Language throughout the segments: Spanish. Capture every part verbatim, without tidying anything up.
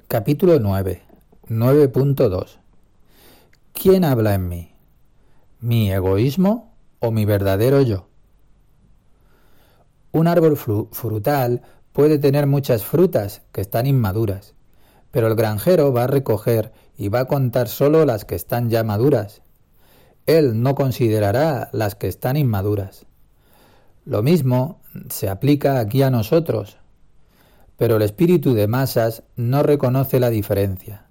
Capítulo nueve, nueve punto dos. ¿Quién habla en mí? ¿Mi egoísmo o mi verdadero yo? Un árbol fru- frutal puede tener muchas frutas que están inmaduras, pero el granjero va a recoger y va a contar solo las que están ya maduras. Él no considerará las que están inmaduras. Lo mismo se aplica aquí a nosotros, pero el espíritu de masas no reconoce la diferencia.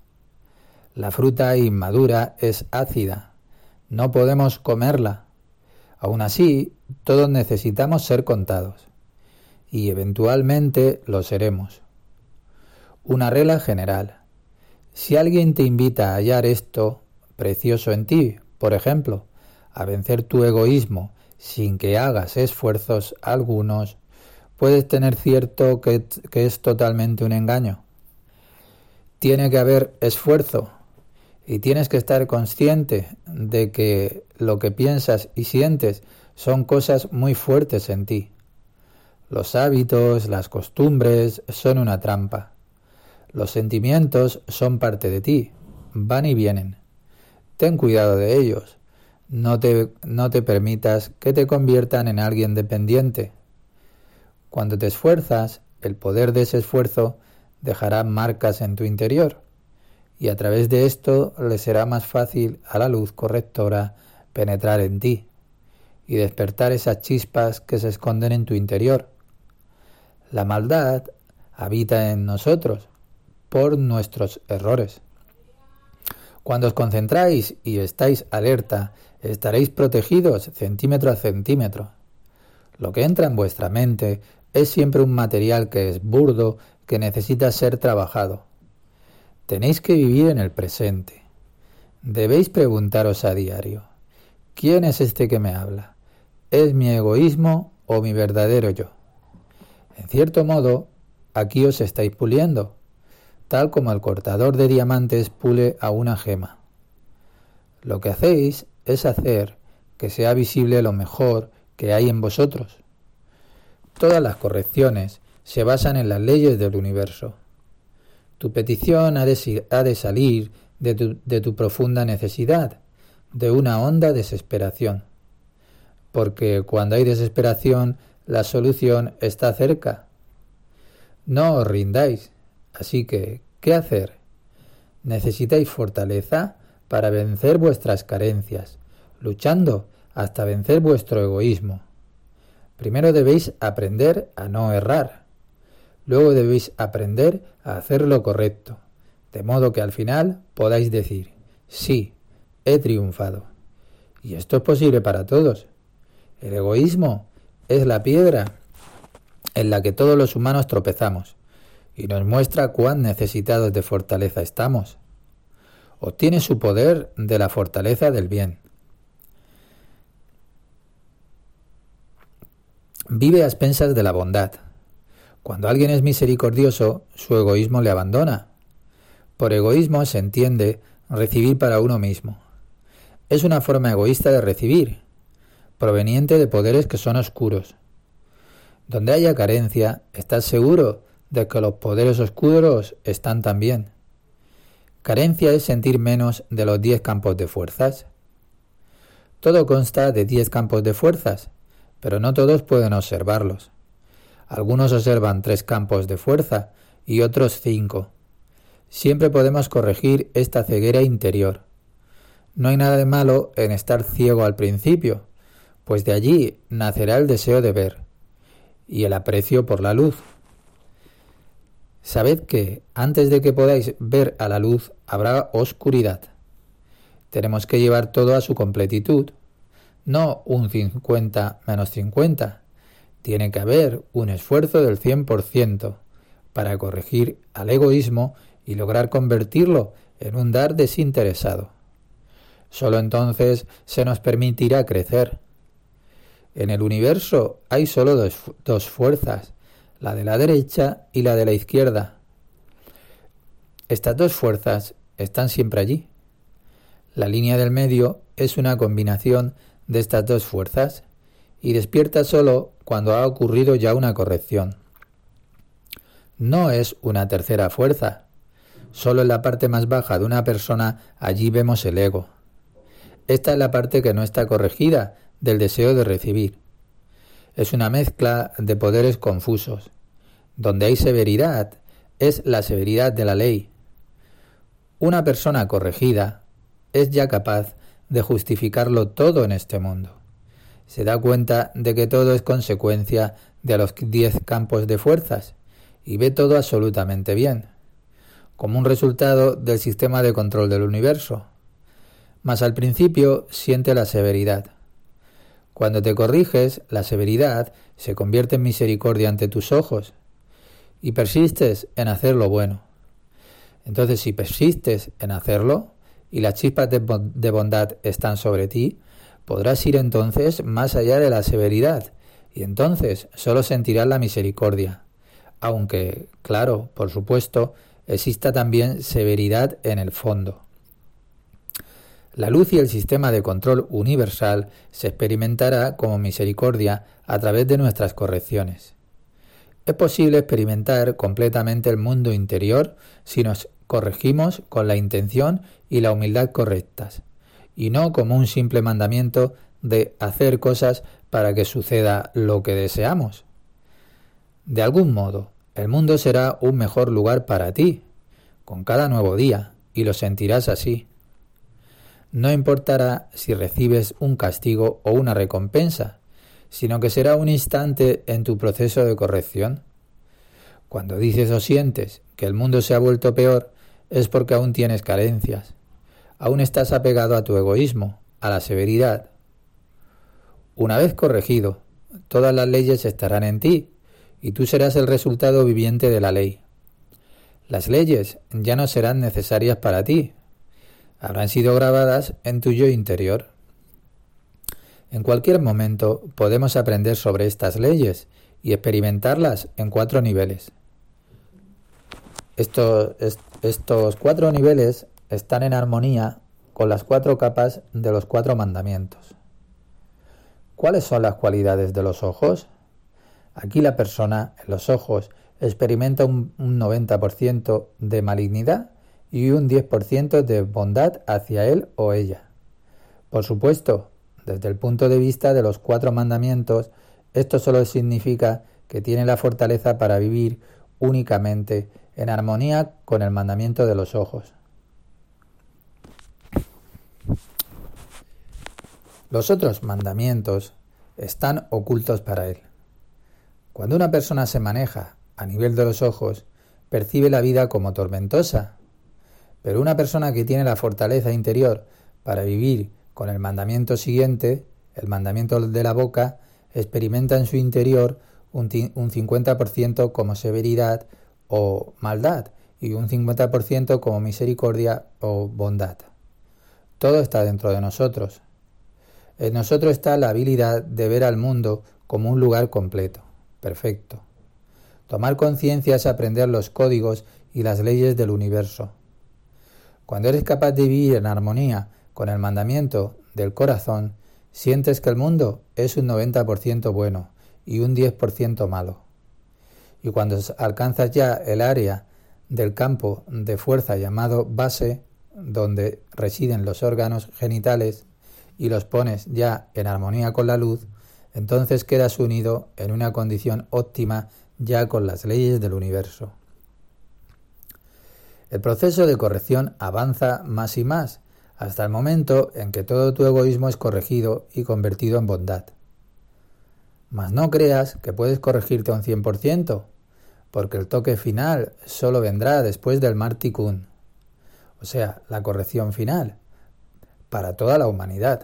La fruta inmadura es ácida, no podemos comerla. Aún así, todos necesitamos ser contados, y eventualmente lo seremos. Una regla general: si alguien te invita a hallar esto precioso en ti, por ejemplo, a vencer tu egoísmo sin que hagas esfuerzos algunos, puedes tener cierto que, que es totalmente un engaño. Tiene que haber esfuerzo y tienes que estar consciente de que lo que piensas y sientes son cosas muy fuertes en ti. Los hábitos, las costumbres son una trampa. Los sentimientos son parte de ti, van y vienen. Ten cuidado de ellos. No te, no te permitas que te conviertan en alguien dependiente. Cuando te esfuerzas, el poder de ese esfuerzo dejará marcas en tu interior, y a través de esto le será más fácil a la luz correctora penetrar en ti y despertar esas chispas que se esconden en tu interior. La maldad habita en nosotros por nuestros errores. Cuando os concentráis y estáis alerta, estaréis protegidos centímetro a centímetro. Lo que entra en vuestra mente es siempre un material que es burdo, que necesita ser trabajado. Tenéis que vivir en el presente. Debéis preguntaros a diario: ¿quién es este que me habla? ¿Es mi egoísmo o mi verdadero yo? En cierto modo, aquí os estáis puliendo, tal como el cortador de diamantes pule a una gema. Lo que hacéis es hacer que sea visible lo mejor que hay en vosotros. Todas las correcciones se basan en las leyes del universo. Tu petición ha de, ha de salir de tu, de tu profunda necesidad, de una honda desesperación. Porque cuando hay desesperación, la solución está cerca. No os rindáis. Así que, ¿qué hacer? Necesitáis fortaleza para vencer vuestras carencias, luchando hasta vencer vuestro egoísmo. Primero debéis aprender a no errar. Luego debéis aprender a hacer lo correcto, de modo que al final podáis decir: sí, he triunfado. Y esto es posible para todos. El egoísmo es la piedra en la que todos los humanos tropezamos y nos muestra cuán necesitados de fortaleza estamos. Obtiene su poder de la fortaleza del bien. Vive a expensas de la bondad. Cuando alguien es misericordioso, su egoísmo le abandona. Por egoísmo se entiende recibir para uno mismo. Es una forma egoísta de recibir, proveniente de poderes que son oscuros. Donde haya carencia, estás seguro de que los poderes oscuros están también. Carencia es sentir menos de los diez campos de fuerzas. Todo consta de diez campos de fuerzas, pero no todos pueden observarlos. Algunos observan tres campos de fuerza y otros cinco. Siempre podemos corregir esta ceguera interior. No hay nada de malo en estar ciego al principio, pues de allí nacerá el deseo de ver y el aprecio por la luz. Sabed que antes de que podáis ver a la luz habrá oscuridad. Tenemos que llevar todo a su completitud, no un cincuenta menos cincuenta. Tiene que haber un esfuerzo del cien por ciento para corregir al egoísmo y lograr convertirlo en un dar desinteresado. Solo entonces se nos permitirá crecer. En el universo hay solo dos, dos fuerzas, la de la derecha y la de la izquierda. Estas dos fuerzas están siempre allí. La línea del medio es una combinación de estas dos fuerzas y despierta solo cuando ha ocurrido ya una corrección. No es una tercera fuerza, Solo en la parte más baja de una persona allí vemos el ego. Esta es la parte que no está corregida del deseo de recibir. Es una mezcla de poderes confusos. Donde hay severidad, es la severidad de la ley. Una persona corregida es ya capaz de justificarlo todo en este mundo. Se da cuenta de que todo es consecuencia de los diez campos de fuerzas y ve todo absolutamente bien, como un resultado del sistema de control del universo. Mas al principio siente la severidad. Cuando te corriges, la severidad se convierte en misericordia ante tus ojos y persistes en hacer lo bueno. Entonces, si persistes en hacerlo y las chispas de, de bondad están sobre ti, podrás ir entonces más allá de la severidad y entonces solo sentirás la misericordia, aunque, claro, por supuesto, exista también severidad en el fondo. La luz y el sistema de control universal se experimentará como misericordia a través de nuestras correcciones. Es posible experimentar completamente el mundo interior si nos corregimos con la intención y la humildad correctas, y no como un simple mandamiento de hacer cosas para que suceda lo que deseamos. De algún modo, el mundo será un mejor lugar para ti, con cada nuevo día, y lo sentirás así. No importará si recibes un castigo o una recompensa, sino que será un instante en tu proceso de corrección. Cuando dices o sientes que el mundo se ha vuelto peor, es porque aún tienes carencias. Aún estás apegado a tu egoísmo, a la severidad. Una vez corregido, todas las leyes estarán en ti, y tú serás el resultado viviente de la ley. Las leyes ya no serán necesarias para ti. Habrán sido grabadas en tu yo interior. En cualquier momento podemos aprender sobre estas leyes y experimentarlas en cuatro niveles. Estos, estos cuatro niveles están en armonía con las cuatro capas de los cuatro mandamientos. ¿Cuáles son las cualidades de los ojos? Aquí la persona en los ojos experimenta un, un noventa por ciento de malignidad y un diez por ciento de bondad hacia él o ella. Por supuesto, desde el punto de vista de los cuatro mandamientos, esto solo significa que tiene la fortaleza para vivir únicamente en armonía con el mandamiento de los ojos. Los otros mandamientos están ocultos para él. Cuando una persona se maneja a nivel de los ojos, percibe la vida como tormentosa. Pero una persona que tiene la fortaleza interior para vivir con el mandamiento siguiente, el mandamiento de la boca, experimenta en su interior un, un cincuenta por ciento como severidad o maldad y un cincuenta por ciento como misericordia o bondad. Todo está dentro de nosotros. En nosotros está la habilidad de ver al mundo como un lugar completo, perfecto. Tomar conciencia es aprender los códigos y las leyes del universo. Cuando eres capaz de vivir en armonía con el mandamiento del corazón, sientes que el mundo es un noventa por ciento bueno y un diez por ciento malo. Y cuando alcanzas ya el área del campo de fuerza llamado base, donde residen los órganos genitales, y los pones ya en armonía con la luz, entonces quedas unido en una condición óptima ya con las leyes del universo. El proceso de corrección avanza más y más, hasta el momento en que todo tu egoísmo es corregido y convertido en bondad. Mas no creas que puedes corregirte a un cien por ciento, porque el toque final solo vendrá después del Martikun, o sea, la corrección final, para toda la humanidad.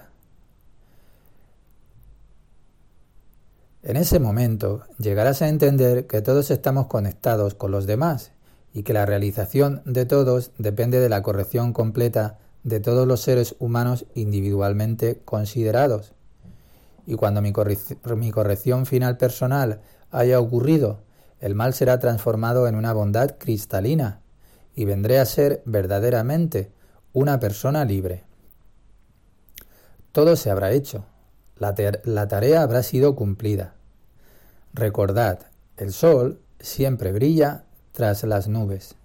En ese momento llegarás a entender que todos estamos conectados con los demás y que la realización de todos depende de la corrección completa de todos los seres humanos individualmente considerados. Y cuando mi, correc- mi corrección final personal haya ocurrido, el mal será transformado en una bondad cristalina y vendré a ser verdaderamente una persona libre. Todo se habrá hecho, la, ter- la tarea habrá sido cumplida. Recordad, el sol siempre brilla tras las nubes.